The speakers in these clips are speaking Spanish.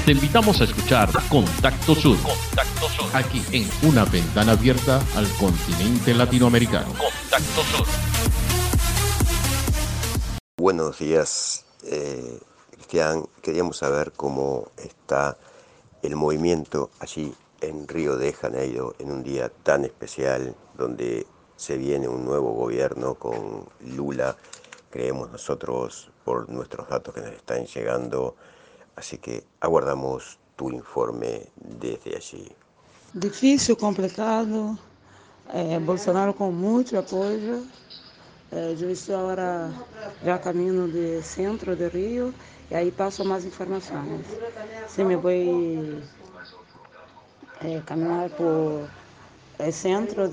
Te invitamos a escuchar Contacto Sur, aquí en una ventana abierta al continente latinoamericano. Contacto Sur. Buenos días, Cristian. Queríamos saber cómo está el movimiento allí en Río de Janeiro en un día tan especial donde se viene un nuevo gobierno con Lula, creemos nosotros por nuestros datos que nos están llegando, así que aguardamos tu informe desde allí. Difícil, complicado, Bolsonaro com muito apoio. Eu estou agora já caminho de centro de Rio e aí passo mais informações. Se me vou caminhar por centro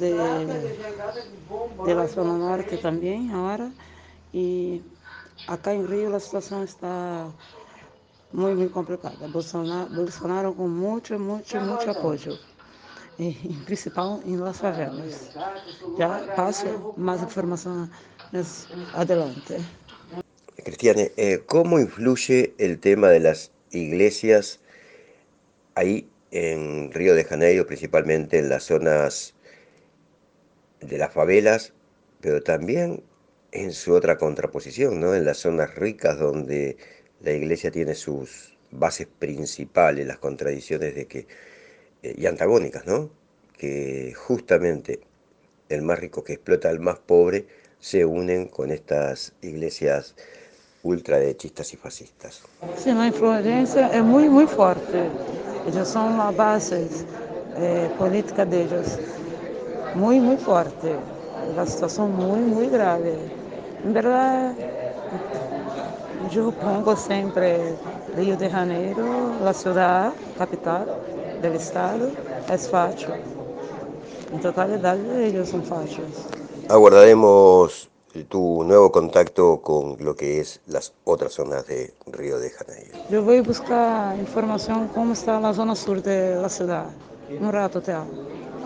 de la zona norte também agora e acá em Rio a situação está muito complicada. Bolsonaro com muito apoio. Em principal em las favelas. Já passo mais informações adelante. Cristiane, ¿cómo influye el tema de las iglesias ahí en Río de Janeiro, principalmente en las zonas de las favelas, pero también en su otra contraposición, ¿no? En las zonas ricas donde la iglesia tiene sus bases principales, las contradicciones de que, y antagónicas, ¿no? Que justamente el más rico que explota al más pobre se unen con estas iglesias ultraderechistas y fascistas. Sim, a influência é muito forte. Eles são a base política deles. Muito forte. A situação muito grave. Em verdade, eu pongo sempre Rio de Janeiro, a cidade, capital do estado, é fácil. Em totalidade, eles são fáceis. Aguardaremos tu nuevo contacto con lo que es las otras zonas de Río de Janeiro. Eu vou buscar informação como está a zona sul da cidade. Um rato, até.